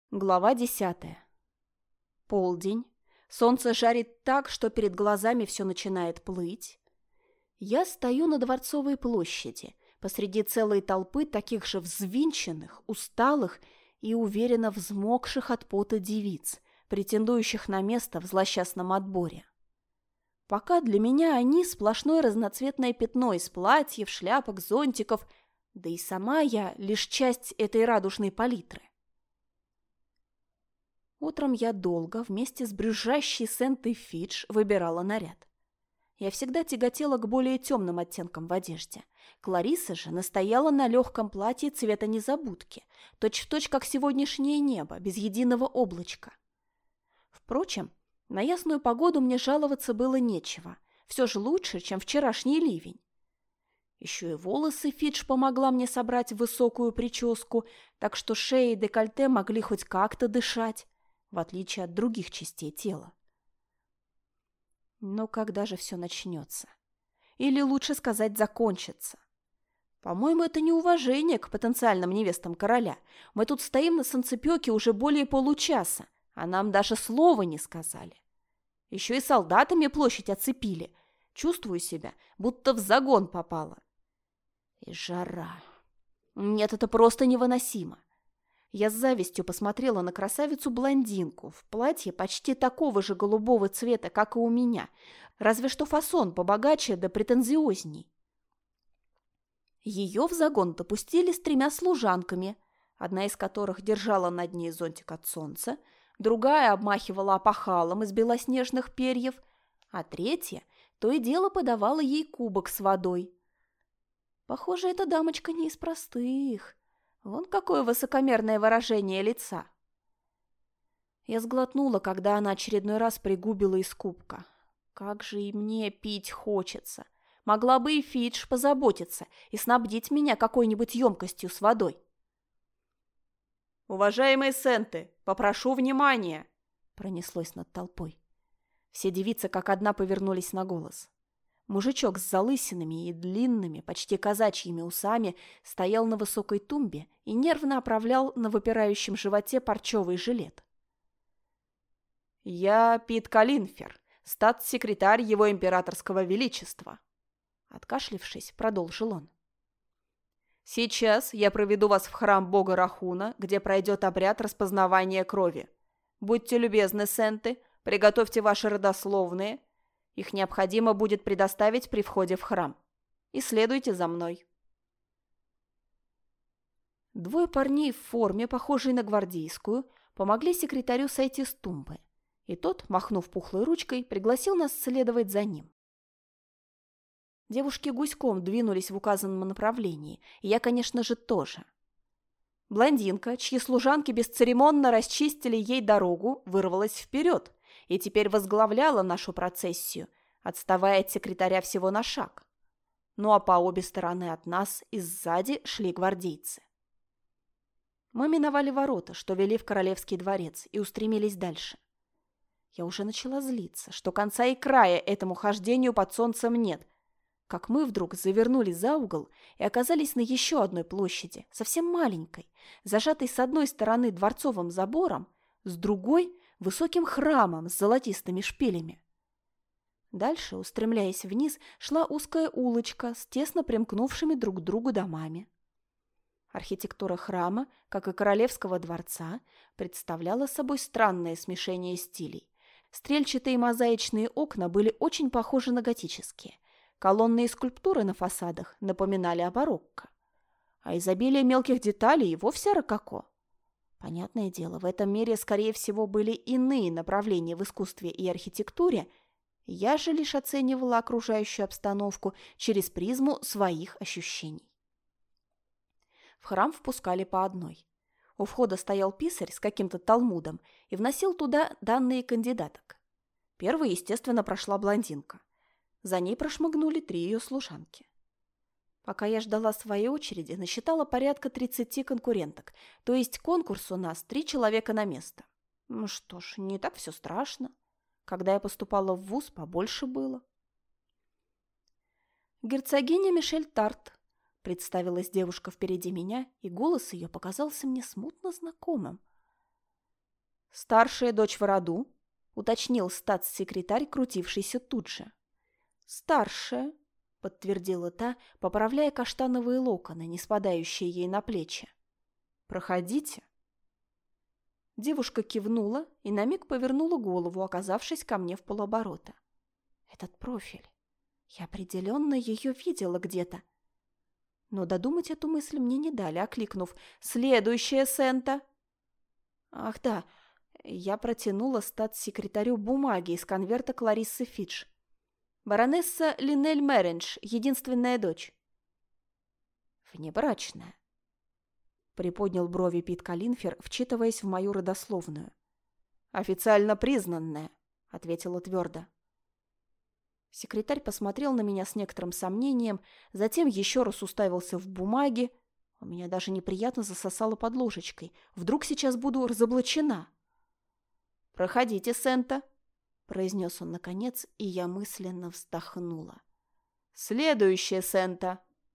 Глава 10. Полдень. Солнце жарит так, что перед глазами все начинает плыть. Я стою на Дворцовой площади, посреди целой толпы таких же взвинченных, усталых и уверенно взмокших от пота девиц, претендующих на место в злосчастном отборе. Пока для меня они сплошное разноцветное пятно из платьев, шляпок, зонтиков, да и сама я лишь часть этой радужной палитры. Утром я долго вместе с брюзжащей Сентой Фидж выбирала наряд. Я всегда тяготела к более темным оттенкам в одежде. Клариса же настояла на легком платье цвета незабудки, точь-в-точь, как сегодняшнее небо, без единого облачка. Впрочем, на ясную погоду мне жаловаться было нечего. Все же лучше, чем вчерашний ливень. Еще и волосы Фидж помогла мне собрать в высокую прическу, так что шея и декольте могли хоть как-то дышать, в отличие от других частей тела. Но когда же все начнется? Или лучше сказать, закончится? По-моему, это неуважение к потенциальным невестам короля. Мы тут стоим на санцепёке уже более получаса, а нам даже слова не сказали. Еще и солдатами площадь оцепили. Чувствую себя, будто в загон попала. И жара. Нет, это просто невыносимо. Я с завистью посмотрела на красавицу-блондинку в платье почти такого же голубого цвета, как и у меня, разве что фасон побогаче да претензиозней. Ее в загон допустили с 3 служанками, одна из которых держала над ней зонтик от солнца, другая обмахивала опахалом из белоснежных перьев, а третья то и дело подавала ей кубок с водой. Похоже, эта дамочка не из простых. Вон какое высокомерное выражение лица. Я сглотнула, когда она очередной раз пригубила из кубка. Как же и мне пить хочется. Могла бы и Фидж позаботиться и снабдить меня какой-нибудь емкостью с водой. «Уважаемые сенты, попрошу внимания!» Пронеслось над толпой. Все девицы как одна повернулись на голос. Мужичок с залысинами и длинными, почти казачьими усами стоял на высокой тумбе и нервно оправлял на выпирающем животе парчевый жилет. «Я Пит Калинфер, статс-секретарь его императорского величества», — откашлившись, продолжил он. «Сейчас я проведу вас в храм бога Рахуна, где пройдет обряд распознавания крови. Будьте любезны, сенты, приготовьте ваши родословные. Их необходимо будет предоставить при входе в храм. И следуйте за мной». Двое парней в форме, похожей на гвардейскую, помогли секретарю сойти с тумбы, и тот, махнув пухлой ручкой, пригласил нас следовать за ним. Девушки гуськом двинулись в указанном направлении, и я, конечно же, тоже. Блондинка, чьи служанки бесцеремонно расчистили ей дорогу, вырвалась вперед и теперь возглавляла нашу процессию, отставая от секретаря всего на шаг. Ну а по обе стороны от нас и сзади шли гвардейцы. Мы миновали ворота, что вели в Королевский дворец, и устремились дальше. Я уже начала злиться, что конца и края этому хождению под солнцем нет, как мы вдруг завернули за угол и оказались на еще одной площади, совсем маленькой, зажатой с одной стороны дворцовым забором, с другой – высоким храмом с золотистыми шпилями. Дальше, устремляясь вниз, шла узкая улочка с тесно примкнувшими друг к другу домами. Архитектура храма, как и королевского дворца, представляла собой странное смешение стилей. Стрельчатые мозаичные окна были очень похожи на готические. Колонны и скульптуры на фасадах напоминали о барокко. А изобилие мелких деталей и вовсе рококо. Понятное дело, в этом мире, скорее всего, были иные направления в искусстве и архитектуре. Я же лишь оценивала окружающую обстановку через призму своих ощущений. В храм впускали по одной. У входа стоял писарь с каким-то талмудом и вносил туда данные кандидаток. Первой, естественно, прошла блондинка. За ней прошмыгнули 3 ее служанки. Пока я ждала своей очереди, насчитала порядка 30 конкуренток, то есть конкурс у нас 3 человека на место. Ну что ж, не так все страшно. Когда я поступала в вуз, побольше было. «Герцогиня Мишель Тарт», — представилась девушка впереди меня, и голос ее показался мне смутно знакомым. «Старшая дочь в роду?» – уточнил статс-секретарь, крутившийся тут же. «Старшая», – подтвердила та, поправляя каштановые локоны, не спадающие ей на плечи. «Проходите». Девушка кивнула и на миг повернула голову, оказавшись ко мне в полоборота. Этот профиль. Я определенно ее видела где-то. Но додумать эту мысль мне не дали, окликнув: «Следующая, Сента!» Ах да, я протянула статс-секретарю бумаги из конверта Клариссы Фидж. «Баронесса Линель Мерендж, единственная дочь». «Внебрачная», — приподнял брови Пит Калинфер, вчитываясь в мою родословную. «Официально признанная», — ответила твердо. Секретарь посмотрел на меня с некоторым сомнением, затем еще раз уставился в бумаги. У меня даже неприятно засосало под ложечкой. Вдруг сейчас буду разоблачена. «Проходите, Сента», — произнес он наконец, и я мысленно вздохнула. «Следующая, Сента».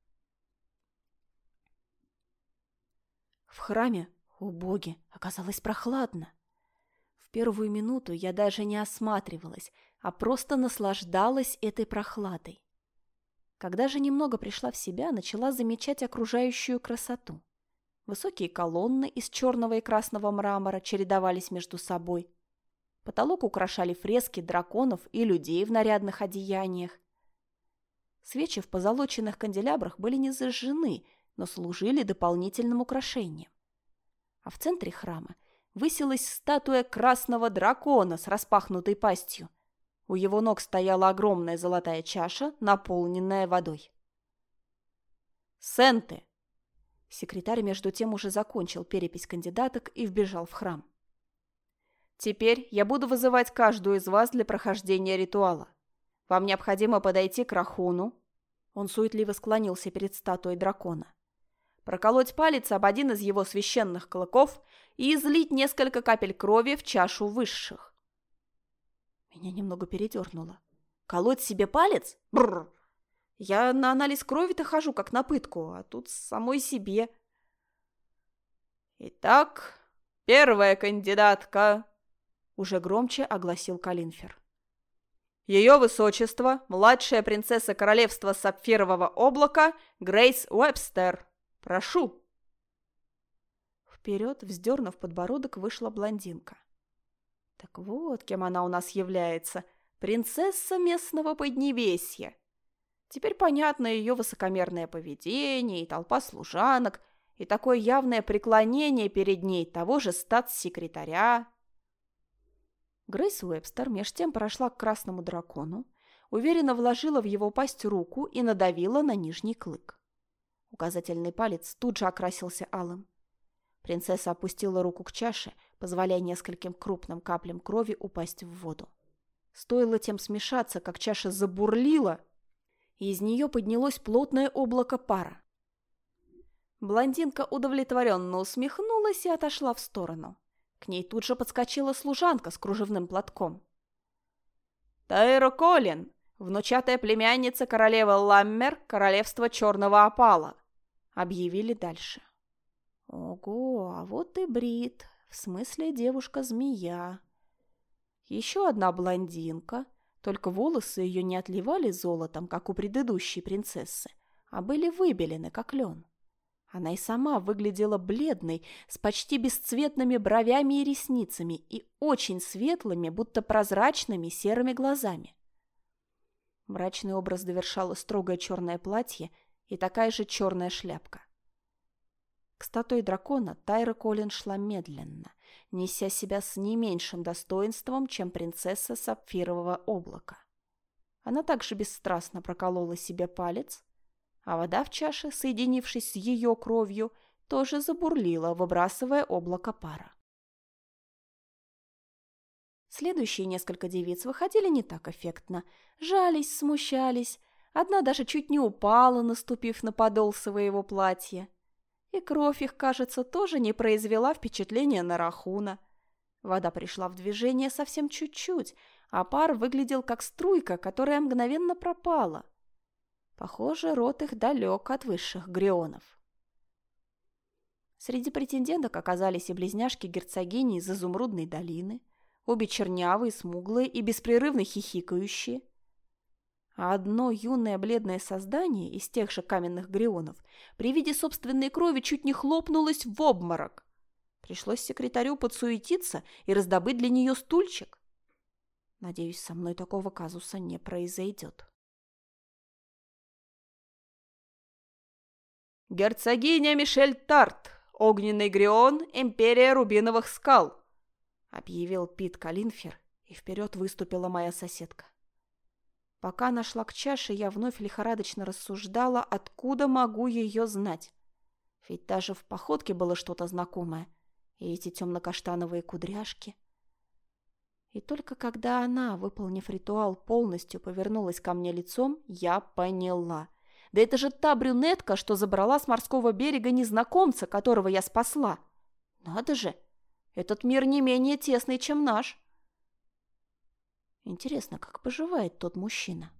В храме, о боги, оказалось прохладно. В первую минуту я даже не осматривалась, а просто наслаждалась этой прохладой. Когда же немного пришла в себя, начала замечать окружающую красоту. Высокие колонны из черного и красного мрамора чередовались между собой. Потолок украшали фрески драконов и людей в нарядных одеяниях. Свечи в позолоченных канделябрах были не зажжены, но служили дополнительным украшением. А в центре храма высилась статуя красного дракона с распахнутой пастью. У его ног стояла огромная золотая чаша, наполненная водой. «Сенты!» Секретарь между тем уже закончил перепись кандидаток и вбежал в храм. «Теперь я буду вызывать каждую из вас для прохождения ритуала. Вам необходимо подойти к Рахуну». Он суетливо склонился перед статуей дракона. «Проколоть палец об один из его священных клыков и излить несколько капель крови в чашу высших». Меня немного передернуло. «Колоть себе палец? Бррр! Я на анализ крови-то хожу, как на пытку, а тут самой себе». «Итак, первая кандидатка», — уже громче огласил Калинфер. «Ее высочество, младшая принцесса королевства Сапфирового облака Грейс Уэбстер. Прошу». Вперед, вздернув подбородок, вышла блондинка. Так вот, кем она у нас является. Принцесса местного Поднебесья. Теперь понятно ее высокомерное поведение и толпа служанок, и такое явное преклонение перед ней того же статс-секретаря. Грейс Уэбстер меж тем прошла к красному дракону, уверенно вложила в его пасть руку и надавила на нижний клык. Указательный палец тут же окрасился алым. Принцесса опустила руку к чаше, позволяя нескольким крупным каплям крови упасть в воду. Стоило тем смешаться, как чаша забурлила, и из нее поднялось плотное облако пара. Блондинка удовлетворенно усмехнулась и отошла в сторону. К ней тут же подскочила служанка с кружевным платком. «Тайра Колин, внучатая племянница королевы Ламмер, королевства Черного Опала», — объявили дальше. Ого, а вот и Брит, в смысле девушка-змея. Еще одна блондинка, только волосы ее не отливали золотом, как у предыдущей принцессы, а были выбелены, как лен. Она и сама выглядела бледной, с почти бесцветными бровями и ресницами и очень светлыми, будто прозрачными серыми глазами. Мрачный образ довершало строгое черное платье и такая же черная шляпка. К статуе дракона Тайра Колин шла медленно, неся себя с не меньшим достоинством, чем принцесса Сапфирового облака. Она также бесстрастно проколола себе палец, а вода в чаше, соединившись с ее кровью, тоже забурлила, выбрасывая облако пара. Следующие несколько девиц выходили не так эффектно, жались, смущались, одна даже чуть не упала, наступив на подол своего платья. И кровь их, кажется, тоже не произвела впечатления на Рахуна. Вода пришла в движение совсем чуть-чуть, а пар выглядел как струйка, которая мгновенно пропала. Похоже, род их далек от высших грионов. Среди претенденток оказались и близняшки-герцогини из Изумрудной долины, обе чернявые, смуглые и беспрерывно хихикающие. А одно юное бледное создание из тех же каменных грионов при виде собственной крови чуть не хлопнулось в обморок. Пришлось секретарю подсуетиться и раздобыть для нее стульчик. Надеюсь, со мной такого казуса не произойдет. «Герцогиня Мишель Тарт, огненный грион, империя рубиновых скал», объявил Пит Калинфер, и вперед выступила моя соседка. Пока она шла к чаше, я вновь лихорадочно рассуждала, откуда могу ее знать. Ведь даже в походке было что-то знакомое, и эти темно-каштановые кудряшки. И только когда она, выполнив ритуал, полностью повернулась ко мне лицом, я поняла. Да это же та брюнетка, что забрала с морского берега незнакомца, которого я спасла. Надо же, этот мир не менее тесный, чем наш. Интересно, как поживает тот мужчина?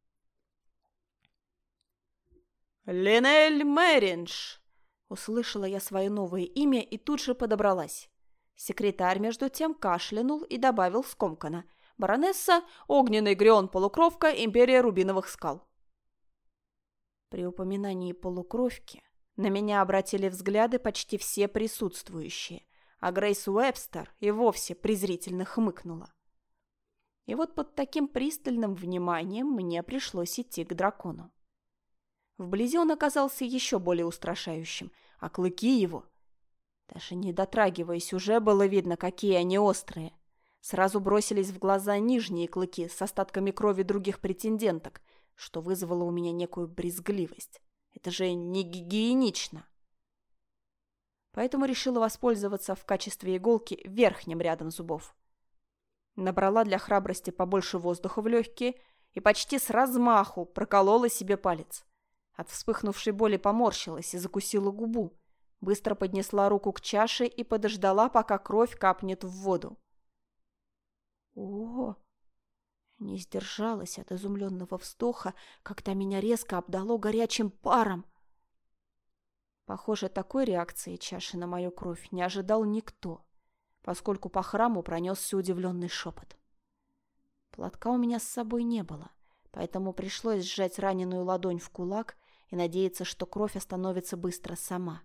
«Линель Мэринж!» Услышала я свое новое имя и тут же подобралась. Секретарь, между тем, кашлянул и добавил скомканно: «Баронесса, огненный грион-полукровка, империя рубиновых скал». При упоминании полукровки на меня обратили взгляды почти все присутствующие, а Грейс Уэбстер и вовсе презрительно хмыкнула. И вот под таким пристальным вниманием мне пришлось идти к дракону. Вблизи он оказался еще более устрашающим, а клыки его, даже не дотрагиваясь, уже было видно, какие они острые. Сразу бросились в глаза нижние клыки с остатками крови других претенденток, что вызвало у меня некую брезгливость. Это же не гигиенично. Поэтому решила воспользоваться в качестве иголки верхним рядом зубов. Набрала для храбрости побольше воздуха в легкие и почти с размаху проколола себе палец. От вспыхнувшей боли поморщилась и закусила губу. Быстро поднесла руку к чаше и подождала, пока кровь капнет в воду. О! Не сдержалась от изумленного вздоха, когда меня резко обдало горячим паром. Похоже, такой реакции чаши на мою кровь не ожидал никто, поскольку по храму пронесся удивленный шепот. Платка у меня с собой не было, поэтому пришлось сжать раненую ладонь в кулак и надеяться, что кровь остановится быстро сама.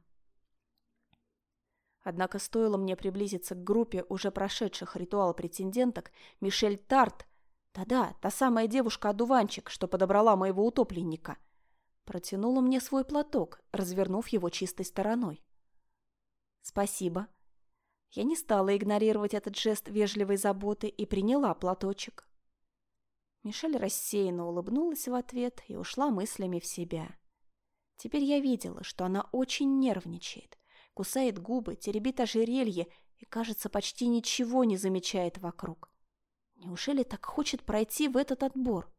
Однако стоило мне приблизиться к группе уже прошедших ритуал претенденток, Мишель Тарт, да-да, та самая девушка-одуванчик, что подобрала моего утопленника, протянула мне свой платок, развернув его чистой стороной. «Спасибо». Я не стала игнорировать этот жест вежливой заботы и приняла платочек. Мишель рассеянно улыбнулась в ответ и ушла мыслями в себя. Теперь я видела, что она очень нервничает, кусает губы, теребит ожерелье и, кажется, почти ничего не замечает вокруг. Неужели так хочет пройти в этот отбор?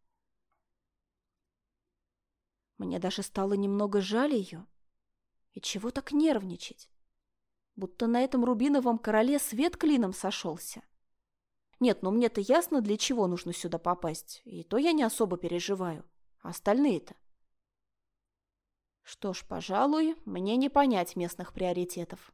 Мне даже стало немного жаль ее. И чего так нервничать? Будто на этом рубиновом короле свет клином сошелся. Нет, ну мне-то ясно, для чего нужно сюда попасть, и то я не особо переживаю. А остальные-то? Что ж, пожалуй, мне не понять местных приоритетов.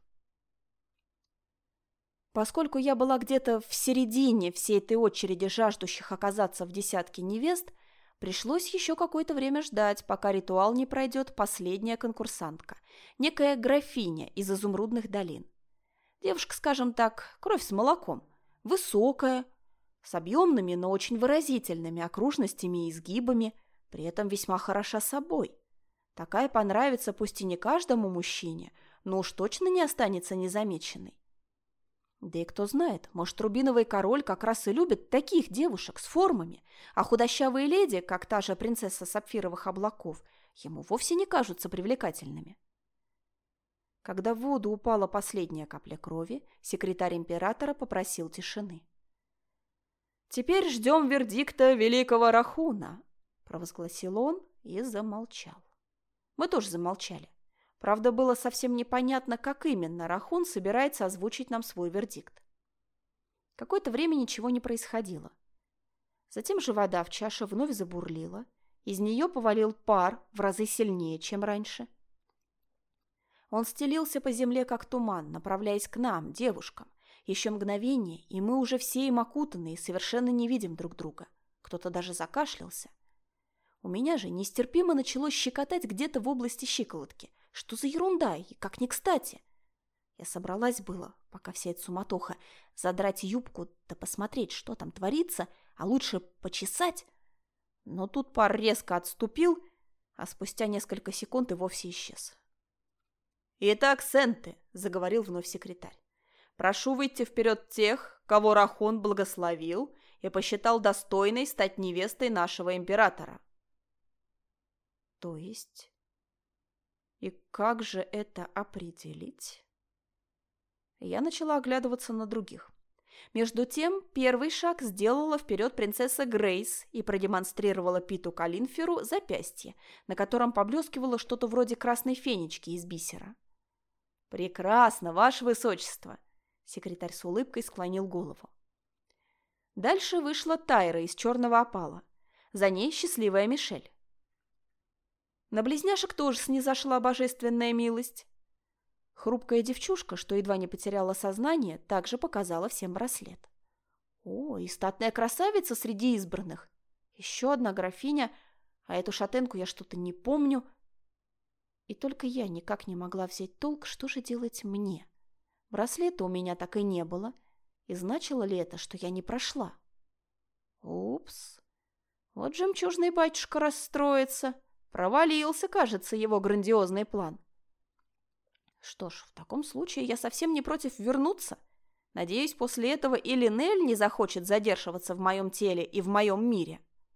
Поскольку я была где-то в середине всей этой очереди жаждущих оказаться в десятке невест, пришлось еще какое-то время ждать, пока ритуал не пройдет последняя конкурсантка, некая графиня из Изумрудных долин. Девушка, скажем так, кровь с молоком, высокая, с объемными, но очень выразительными окружностями и изгибами, при этом весьма хороша собой. Такая понравится пусть и не каждому мужчине, но уж точно не останется незамеченной. Да и кто знает, может, рубиновый король как раз и любит таких девушек с формами, а худощавые леди, как та же принцесса сапфировых облаков, ему вовсе не кажутся привлекательными. Когда в воду упала последняя капля крови, секретарь императора попросил тишины. «Теперь ждем вердикта великого Рахуна», – провозгласил он и замолчал. Мы тоже замолчали. Правда, было совсем непонятно, как именно Рахун собирается озвучить нам свой вердикт. Какое-то время ничего не происходило. Затем же вода в чаше вновь забурлила, из нее повалил пар в разы сильнее, чем раньше. Он стелился по земле, как туман, направляясь к нам, девушкам. Еще мгновение, и мы уже все им окутаны и совершенно не видим друг друга. Кто-то даже закашлялся. У меня же нестерпимо начало щекотать где-то в области щиколотки. Что за ерунда, и как не кстати. Я собралась было, пока вся эта суматоха, задрать юбку да посмотреть, что там творится, а лучше почесать. Но тут пар резко отступил, а спустя несколько секунд и вовсе исчез. «Итак, Сенты», — заговорил вновь секретарь, — «прошу выйти вперед тех, кого Рахон благословил и посчитал достойной стать невестой нашего императора». «То есть? И как же это определить?» Я начала оглядываться на других. Между тем, первый шаг сделала вперед принцесса Грейс и продемонстрировала Питу Калинферу запястье, на котором поблескивало что-то вроде красной фенечки из бисера. «Прекрасно, ваше высочество!» Секретарь с улыбкой склонил голову. Дальше вышла Тайра из черного опала. За ней счастливая Мишель. На близняшек тоже снизошла божественная милость. Хрупкая девчушка, что едва не потеряла сознание, также показала всем браслет. О, и статная красавица среди избранных. Еще одна графиня, а эту шатенку я что-то не помню. И только я никак не могла взять толк, что же делать мне. Браслета у меня так и не было. И значило ли это, что я не прошла? Упс. Вот жемчужный батюшка расстроится. Провалился, кажется, его грандиозный план. Что ж, в таком случае я совсем не против вернуться. Надеюсь, после этого и Линель не захочет задерживаться в моем теле и в моем мире.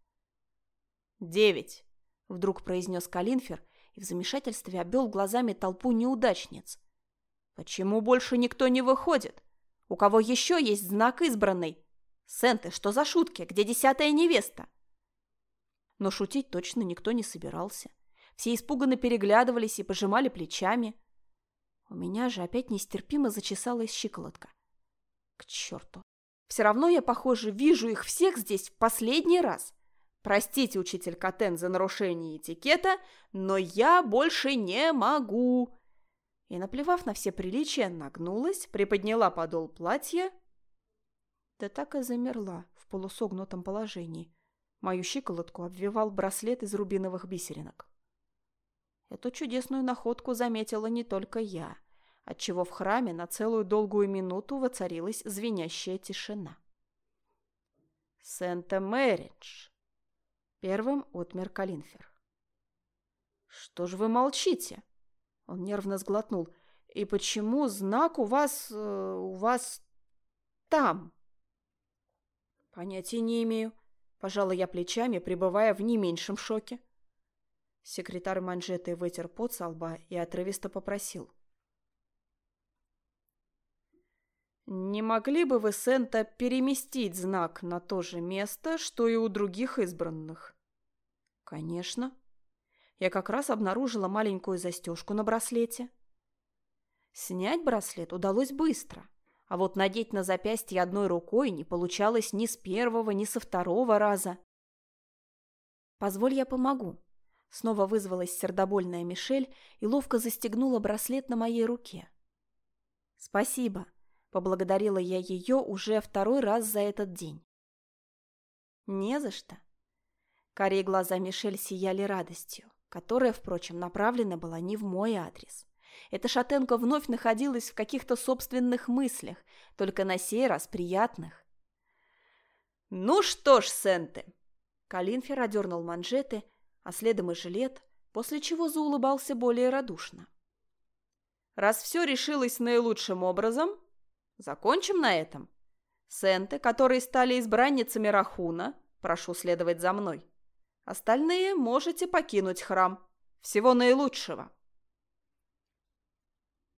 9. Вдруг произнес Калинфер и в замешательстве обвел глазами толпу неудачниц. Почему больше никто не выходит? У кого еще есть знак избранный? Сенты, что за шутки? Где 10-я невеста? Но шутить точно никто не собирался. Все испуганно переглядывались и пожимали плечами. У меня же опять нестерпимо зачесалась щиколотка. К черту. Все равно я, похоже, вижу их всех здесь в последний раз. Простите, учитель Катен, за нарушение этикета, но я больше не могу. И, наплевав на все приличия, нагнулась, приподняла подол платья. Да так и замерла в полусогнутом положении. Мою щиколотку обвивал браслет из рубиновых бисеринок. Эту чудесную находку заметила не только я, отчего в храме на целую долгую минуту воцарилась звенящая тишина. «Сент-Мэридж!» — первым отмер Калинфер. «Что ж вы молчите?» — он нервно сглотнул. «И почему знак у вас там?» «Понятия не имею», — пожала я плечами, пребывая в не меньшем шоке. Секретарь манжеты вытер пот со лба и отрывисто попросил. «Не могли бы вы, Сента, переместить знак на то же место, что и у других избранных?» «Конечно. Я как раз обнаружила маленькую застежку на браслете». Снять браслет удалось быстро, а вот надеть на запястье одной рукой не получалось ни с первого, ни со второго раза. «Позволь, я помогу». Снова вызвалась сердобольная Мишель и ловко застегнула браслет на моей руке. «Спасибо», — поблагодарила я ее уже второй раз за этот день. «Не за что». Карие глаза Мишель сияли радостью, которая, впрочем, направлена была не в мой адрес. Эта шатенка вновь находилась в каких-то собственных мыслях, только на сей раз приятных. «Ну что ж, Сенты!» Калинфер одернул манжеты, а следом и жилет, после чего заулыбался более радушно. «Раз все решилось наилучшим образом, закончим на этом. Сенты, которые стали избранницами Рахуна, прошу следовать за мной. Остальные можете покинуть храм. Всего наилучшего!»